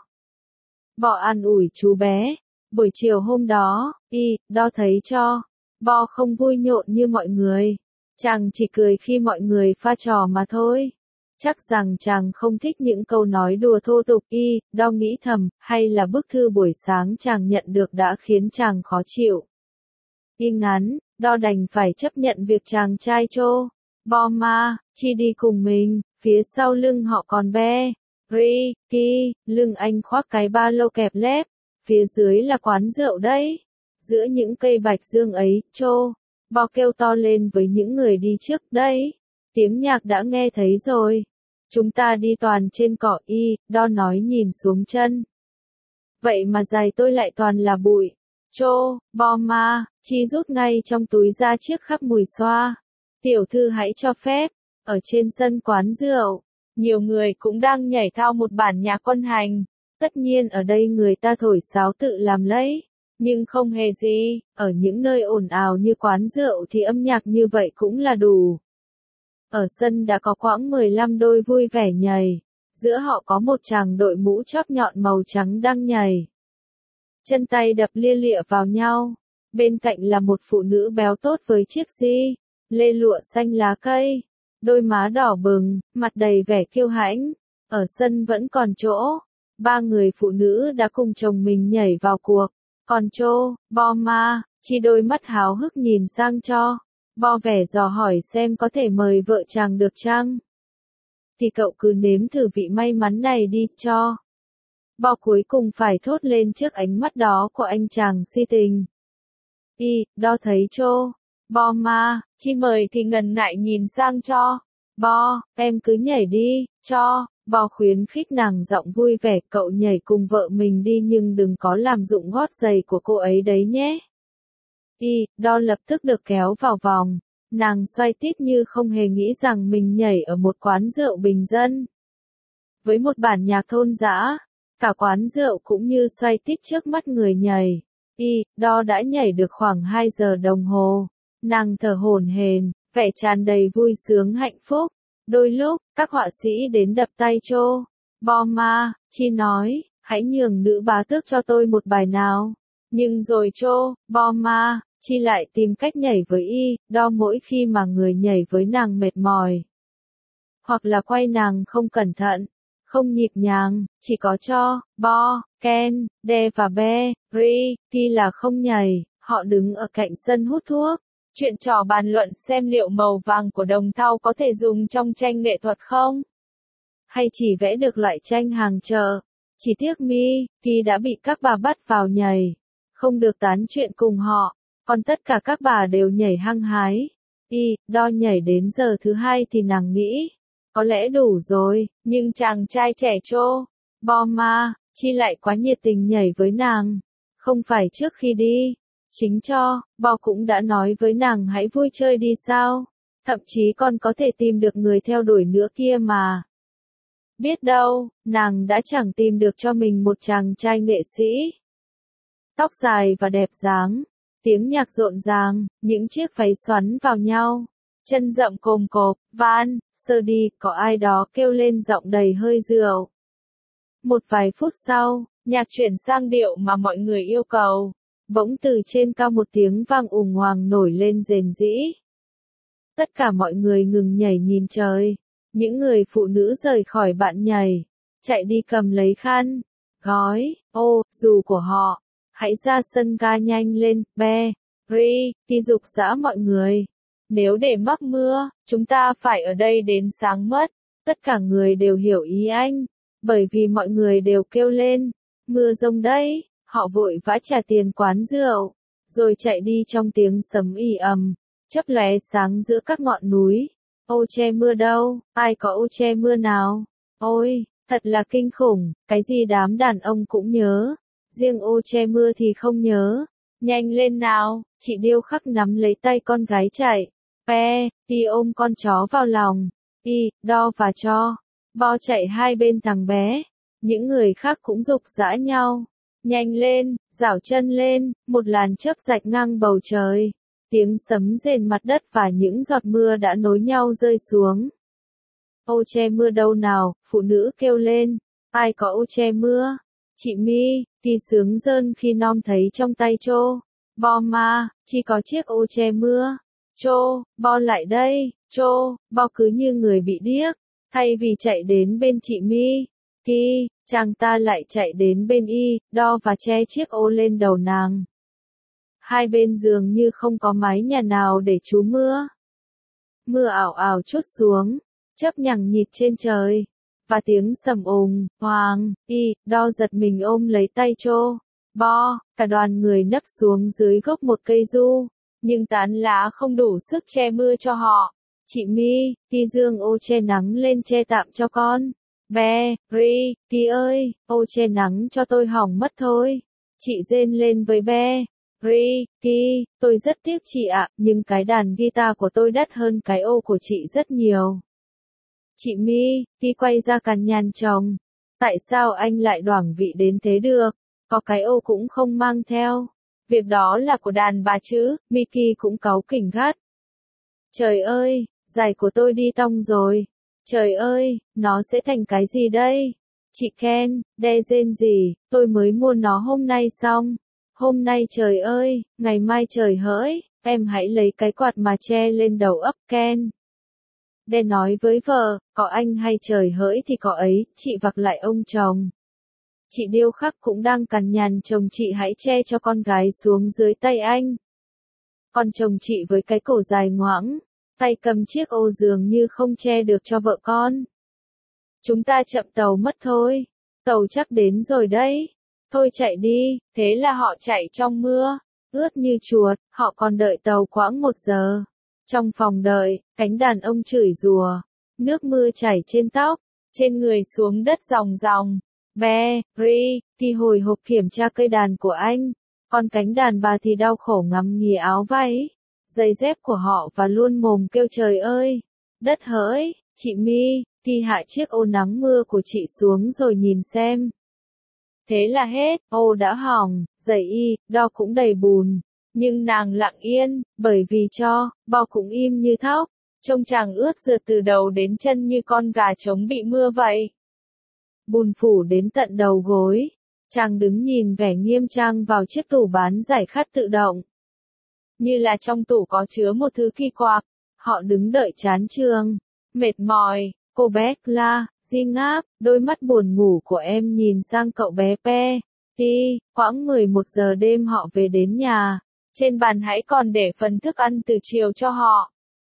Bo an ủi chú bé. Buổi chiều hôm đó, Đo thấy Bo không vui nhộn như mọi người. Chàng chỉ cười khi mọi người pha trò mà thôi. Chắc rằng chàng không thích những câu nói đùa thô tục. Đo nghĩ thầm, hay là bức thư buổi sáng chàng nhận được đã khiến chàng khó chịu. Ngắn, Đo đành phải chấp nhận việc chàng trai Bo ma, Chi đi cùng mình. Phía sau lưng họ còn Be, Ri, Ki, lưng anh khoác cái ba lô kẹp lép. Phía dưới là quán rượu đấy. Giữa những cây bạch dương ấy, Bo kêu to lên với những người đi trước đấy. Tiếng nhạc đã nghe thấy rồi. Chúng ta đi toàn trên cỏ. Đo nói nhìn xuống chân. Vậy mà giày tôi lại toàn là bụi. Bo ma, Chi rút ngay trong túi ra chiếc khắp mùi xoa. Tiểu thư hãy cho phép. Ở trên sân quán rượu, nhiều người cũng đang nhảy thao một bản nhạc quân hành. Tất nhiên ở đây người ta thổi sáo tự làm lấy. Nhưng không hề gì, ở những nơi ồn ào như quán rượu thì âm nhạc như vậy cũng là đủ. Ở sân đã có khoảng 15 đôi vui vẻ nhảy. Giữa họ có một chàng đội mũ chóp nhọn màu trắng đang nhảy. Chân tay đập lia lịa vào nhau. Bên cạnh là một phụ nữ béo tốt với chiếc lê lụa xanh lá cây. Đôi má đỏ bừng, mặt đầy vẻ kiêu hãnh. Ở sân vẫn còn chỗ. 3 người phụ nữ đã cùng chồng mình nhảy vào cuộc. Còn Bo ma, Chi đôi mắt háo hức nhìn sang Bo vẻ dò hỏi xem có thể mời vợ chàng được chăng. Thì cậu cứ nếm thử vị may mắn này đi Bo cuối cùng phải thốt lên trước ánh mắt đó của anh chàng si tình. Đo thấy Bo ma, Chi mời thì ngần ngại nhìn sang Bo, em cứ nhảy đi, Bo khuyến khích nàng giọng vui vẻ, cậu nhảy cùng vợ mình đi nhưng đừng có làm rụng gót giày của cô ấy đấy nhé. Đo lập tức được kéo vào vòng. Nàng xoay tít như không hề nghĩ rằng mình nhảy ở một quán rượu bình dân. Với một bản nhạc thôn dã, cả quán rượu cũng như xoay tít trước mắt người nhảy. Đo đã nhảy được khoảng 2 giờ đồng hồ. Nàng thở hổn hển, vẻ tràn đầy vui sướng hạnh phúc. Đôi lúc, các họa sĩ đến đập tay Bo ma, Chi nói, hãy nhường nữ bá tước cho tôi một bài nào. Nhưng rồi Bo ma, Chi lại tìm cách nhảy với Đo mỗi khi mà người nhảy với nàng mệt mỏi. Hoặc là quay nàng không cẩn thận, không nhịp nhàng, chỉ có Bo, Ken, De và Be, Ri, Ti là không nhảy, họ đứng ở cạnh sân hút thuốc. Chuyện trò bàn luận xem liệu màu vàng của đồng thau có thể dùng trong tranh nghệ thuật không? Hay chỉ vẽ được loại tranh hàng chợ? Chỉ tiếc Ki đã bị các bà bắt vào nhảy. Không được tán chuyện cùng họ. Còn tất cả các bà đều nhảy hăng hái. Đo nhảy đến giờ thứ hai thì nàng nghĩ, có lẽ đủ rồi, nhưng chàng trai trẻ Cho, Bo Ma, chi lại quá nhiệt tình nhảy với nàng. Không phải trước khi đi, chính Cho, Bo cũng đã nói với nàng hãy vui chơi đi sao, thậm chí còn có thể tìm được người theo đuổi nữa kia mà. Biết đâu, nàng đã chẳng tìm được cho mình một chàng trai nghệ sĩ. Tóc dài và đẹp dáng, tiếng nhạc rộn ràng, những chiếc váy xoắn vào nhau, chân rậm cồm cộp, van, sơ đi, có ai đó kêu lên giọng đầy hơi rượu. Một vài phút sau, nhạc chuyển sang điệu mà mọi người yêu cầu. Bỗng từ trên cao một tiếng vang ùng hoàng nổi lên rền rĩ. Tất cả mọi người ngừng nhảy nhìn trời. Những người phụ nữ rời khỏi bạn nhảy, chạy đi cầm lấy khăn, gói, dù của họ. Hãy ra sân ga nhanh lên, Ti dục dã mọi người. Nếu để mắc mưa, chúng ta phải ở đây đến sáng mất. Tất cả người đều hiểu ý anh, bởi vì mọi người đều kêu lên, mưa rông đây. Họ vội vã trả tiền quán rượu, rồi chạy đi trong tiếng sấm ì ầm, chớp lóe sáng giữa các ngọn núi. Ô che mưa đâu, ai có ô che mưa nào? Ôi, thật là kinh khủng, cái gì đám đàn ông cũng nhớ, riêng ô che mưa thì không nhớ. Nhanh lên nào, chị điêu khắc nắm lấy tay con gái chạy. Ti ôm con chó vào lòng. Đo và Cho, Bo chạy hai bên thằng bé. Những người khác cũng giục giã nhau. Nhanh lên, giảo chân lên, một làn chớp rạch ngang bầu trời. Tiếng sấm rền mặt đất và những giọt mưa đã nối nhau rơi xuống. Ô che mưa đâu nào, phụ nữ kêu lên. Ai có ô che mưa? Chị My, Ti sướng rơn khi nom thấy trong tay Cho, Bo Ma, chỉ có chiếc ô che mưa. Cho, Bo lại đây, Cho, Bo cứ như người bị điếc. Thay vì chạy đến bên chị My, chàng ta lại chạy đến bên Đo và che chiếc ô lên đầu nàng. Hai bên giường như không có mái nhà nào để trú mưa. Mưa ảo ảo trút xuống, chớp nhằng nhịt trên trời, và tiếng sầm ùng, hoàng, Đo giật mình ôm lấy tay Cho, Bo, cả đoàn người nấp xuống dưới gốc một cây du, nhưng tán lá không đủ sức che mưa cho họ. Chị My, Ti dương ô che nắng lên che tạm cho con. Ti ơi, ô che nắng cho tôi hỏng mất thôi. Chị rên lên với Ti, tôi rất tiếc chị ạ, nhưng cái đàn guitar của tôi đắt hơn cái ô của chị rất nhiều. Chị My, Ti quay ra cằn nhằn chồng. Tại sao anh lại đoảng vị đến thế được? Có cái ô cũng không mang theo. Việc đó là của đàn bà chứ, Mickey cũng cáu kỉnh gắt. Trời ơi, giày của tôi đi tong rồi. Trời ơi, nó sẽ thành cái gì đây? Chị Ken, đe rên gì, tôi mới mua nó hôm nay xong. Hôm nay trời ơi, ngày mai trời hỡi, em hãy lấy cái quạt mà che lên đầu ấp Ken. Đe nói với vợ, có anh hay trời hỡi thì có ấy, chị vặc lại ông chồng. Chị điêu khắc cũng đang cằn nhằn chồng chị hãy che cho con gái xuống dưới tay anh. Còn chồng chị với cái cổ dài ngoãng, tay cầm chiếc ô dường như không che được cho vợ con. Chúng ta chậm tàu mất thôi, tàu chắc đến rồi đấy. Thôi chạy đi, thế là họ chạy trong mưa, ướt như chuột, họ còn đợi tàu quãng 1 giờ. Trong phòng đợi, cánh đàn ông chửi rủa, nước mưa chảy trên tóc, trên người xuống đất ròng ròng. Ti hồi hộp kiểm tra cây đàn của anh, còn cánh đàn bà thì đau khổ ngắm nghía áo váy, giày dép của họ và luôn mồm kêu trời ơi, đất hỡi. Chị My, Ti hạ chiếc ô nắng mưa của chị xuống rồi nhìn xem. Thế là hết, ô đã hỏng, giày Đo cũng đầy bùn. Nhưng nàng lặng yên, bởi vì Cho, Bo cũng im như thóc. Trông chàng ướt rượt từ đầu đến chân như con gà trống bị mưa vậy. Bùn phủ đến tận đầu gối. Chàng đứng nhìn vẻ nghiêm trang vào chiếc tủ bán giải khát tự động. Như là trong tủ có chứa một thứ kỳ quặc. Họ đứng đợi chán chường, mệt mỏi. Cô bé la, di ngáp, đôi mắt buồn ngủ của em nhìn sang cậu bé Ti. Khoảng 11 giờ đêm họ về đến nhà. Trên bàn hãy còn để phần thức ăn từ chiều cho họ.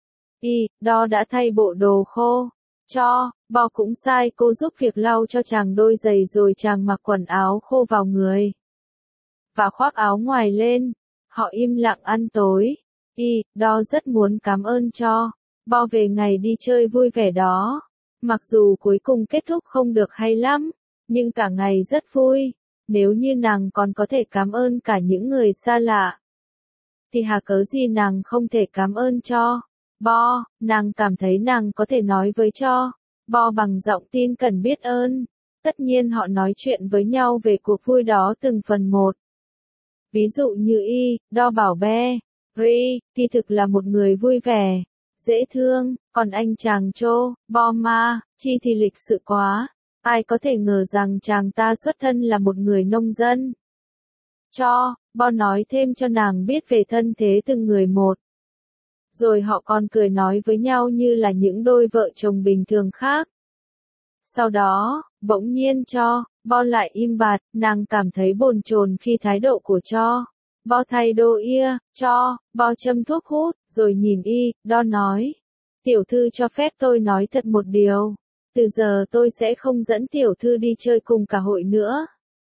Đo đã thay bộ đồ khô. Cho, Bo cũng sai cô giúp việc lau cho chàng đôi giày rồi chàng mặc quần áo khô vào người. Và khoác áo ngoài lên. Họ im lặng ăn tối. Đo rất muốn cảm ơn cho, bo về ngày đi chơi vui vẻ đó. Mặc dù cuối cùng kết thúc không được hay lắm, nhưng cả ngày rất vui. Nếu như nàng còn có thể cảm ơn cả những người xa lạ, thì hà cớ gì nàng không thể cảm ơn cho. Bo, nàng cảm thấy nàng có thể nói với cho. Bo bằng giọng tin cần biết ơn. Tất nhiên họ nói chuyện với nhau về cuộc vui đó từng phần một. Ví dụ như Đo bảo Be, Ri, thì thực là một người vui vẻ, dễ thương, còn anh chàng Chô, Bo Ma, Chi thì lịch sự quá. Ai có thể ngờ rằng chàng ta xuất thân là một người nông dân. Cho, Bo nói thêm cho nàng biết về thân thế từng người một. Rồi họ còn cười nói với nhau như là những đôi vợ chồng bình thường khác. Sau đó, bỗng nhiên Bo lại im bặt, nàng cảm thấy bồn chồn khi thái độ của Bo thay đồ Bo châm thuốc hút, rồi nhìn Đo nói. Tiểu thư cho phép tôi nói thật một điều. Từ giờ tôi sẽ không dẫn tiểu thư đi chơi cùng cả hội nữa.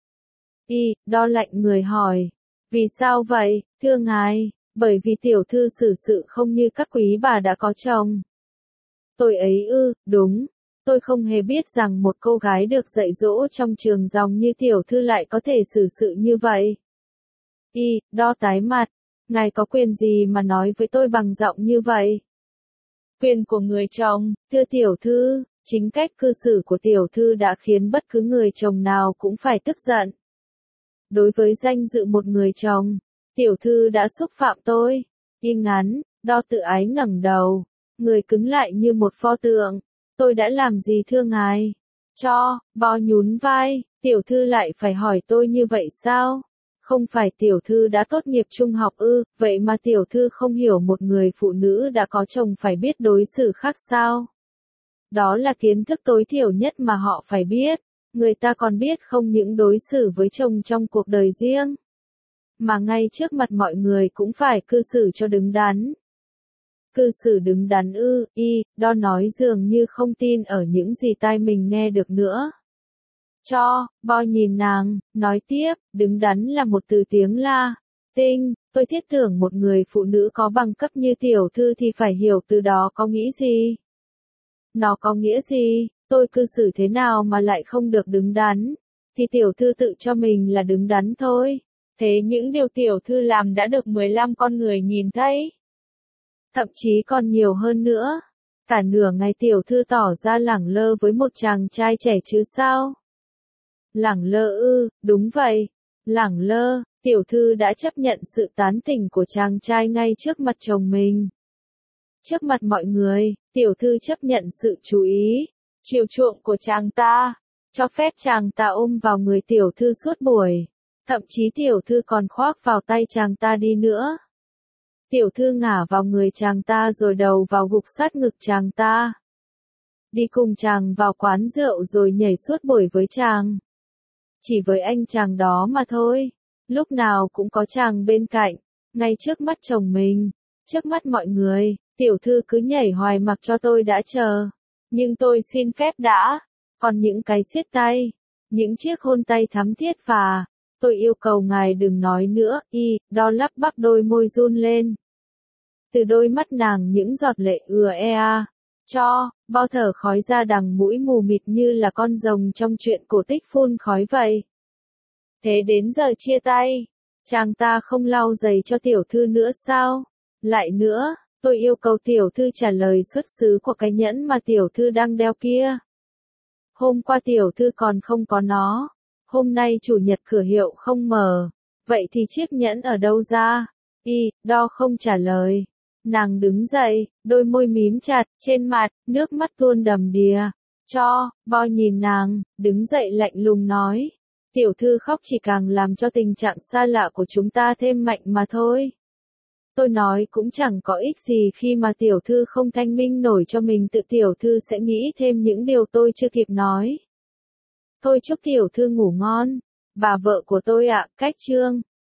Đo lạnh người hỏi. Vì sao vậy, thưa ngài? Bởi vì tiểu thư xử sự không như các quý bà đã có chồng. Tôi ấy đúng. Tôi không hề biết rằng một cô gái được dạy dỗ trong trường dòng như tiểu thư lại có thể xử sự như vậy. Đo tái mặt. Ngài có quyền gì mà nói với tôi bằng giọng như vậy? Quyền của người chồng, thưa tiểu thư, chính cách cư xử của tiểu thư đã khiến bất cứ người chồng nào cũng phải tức giận. Đối với danh dự một người chồng, tiểu thư đã xúc phạm tôi. Ngắn, Đo tự ái ngẩng đầu, người cứng lại như một pho tượng. Tôi đã làm gì thưa ngài? Bo nhún vai, tiểu thư lại phải hỏi tôi như vậy sao? Không phải tiểu thư đã tốt nghiệp trung học vậy mà tiểu thư không hiểu một người phụ nữ đã có chồng phải biết đối xử khác sao? Đó là kiến thức tối thiểu nhất mà họ phải biết. Người ta còn biết không những đối xử với chồng trong cuộc đời riêng, mà ngay trước mặt mọi người cũng phải cư xử cho đứng đắn. Cư xử đứng đắn Đo nói dường như không tin ở những gì tai mình nghe được nữa. Bo nhìn nàng, nói tiếp, đứng đắn là một từ tiếng Latin, tôi thiết tưởng một người phụ nữ có bằng cấp như tiểu thư thì phải hiểu từ đó có nghĩ gì. Nó có nghĩa gì, tôi cư xử thế nào mà lại không được đứng đắn, thì tiểu thư tự cho mình là đứng đắn thôi. Thế những điều tiểu thư làm đã được 15 con người nhìn thấy. Thậm chí còn nhiều hơn nữa. Cả nửa ngày tiểu thư tỏ ra lẳng lơ với một chàng trai trẻ chứ sao? Lẳng lơ đúng vậy. Lẳng lơ, tiểu thư đã chấp nhận sự tán tỉnh của chàng trai ngay trước mặt chồng mình. Trước mặt mọi người, tiểu thư chấp nhận sự chú ý, chiều chuộng của chàng ta, cho phép chàng ta ôm vào người tiểu thư suốt buổi. Thậm chí tiểu thư còn khoác vào tay chàng ta đi nữa. Tiểu thư ngả vào người chàng ta rồi đầu vào gục sát ngực chàng ta. Đi cùng chàng vào quán rượu rồi nhảy suốt buổi với chàng. Chỉ với anh chàng đó mà thôi. Lúc nào cũng có chàng bên cạnh, ngay trước mắt chồng mình, trước mắt mọi người. Tiểu thư cứ nhảy hoài mặc cho tôi đã chờ. Nhưng tôi xin phép đã. Còn những cái siết tay, những chiếc hôn tay thắm thiết và tôi yêu cầu ngài đừng nói nữa. Đo lắp bắp đôi môi run lên. Từ đôi mắt nàng những giọt lệ Bo thở khói ra đằng mũi mù mịt như là con rồng trong truyện cổ tích phun khói vậy. Thế đến giờ chia tay, chàng ta không lau giày cho tiểu thư nữa sao? Lại nữa, tôi yêu cầu tiểu thư trả lời xuất xứ của cái nhẫn mà tiểu thư đang đeo kia. Hôm qua tiểu thư còn không có nó. Hôm nay chủ nhật cửa hiệu không mở. Vậy thì chiếc nhẫn ở đâu ra? Đo không trả lời. Nàng đứng dậy, đôi môi mím chặt, trên mặt, nước mắt tuôn đầm đìa. Bo nhìn nàng, đứng dậy lạnh lùng nói. Tiểu thư khóc chỉ càng làm cho tình trạng xa lạ của chúng ta thêm mạnh mà thôi. Tôi nói cũng chẳng có ích gì khi mà tiểu thư không thanh minh nổi cho mình, tự tiểu thư sẽ nghĩ thêm những điều tôi chưa kịp nói. Thôi chúc tiểu thư ngủ ngon. Bà vợ của tôi ạ, cách chương.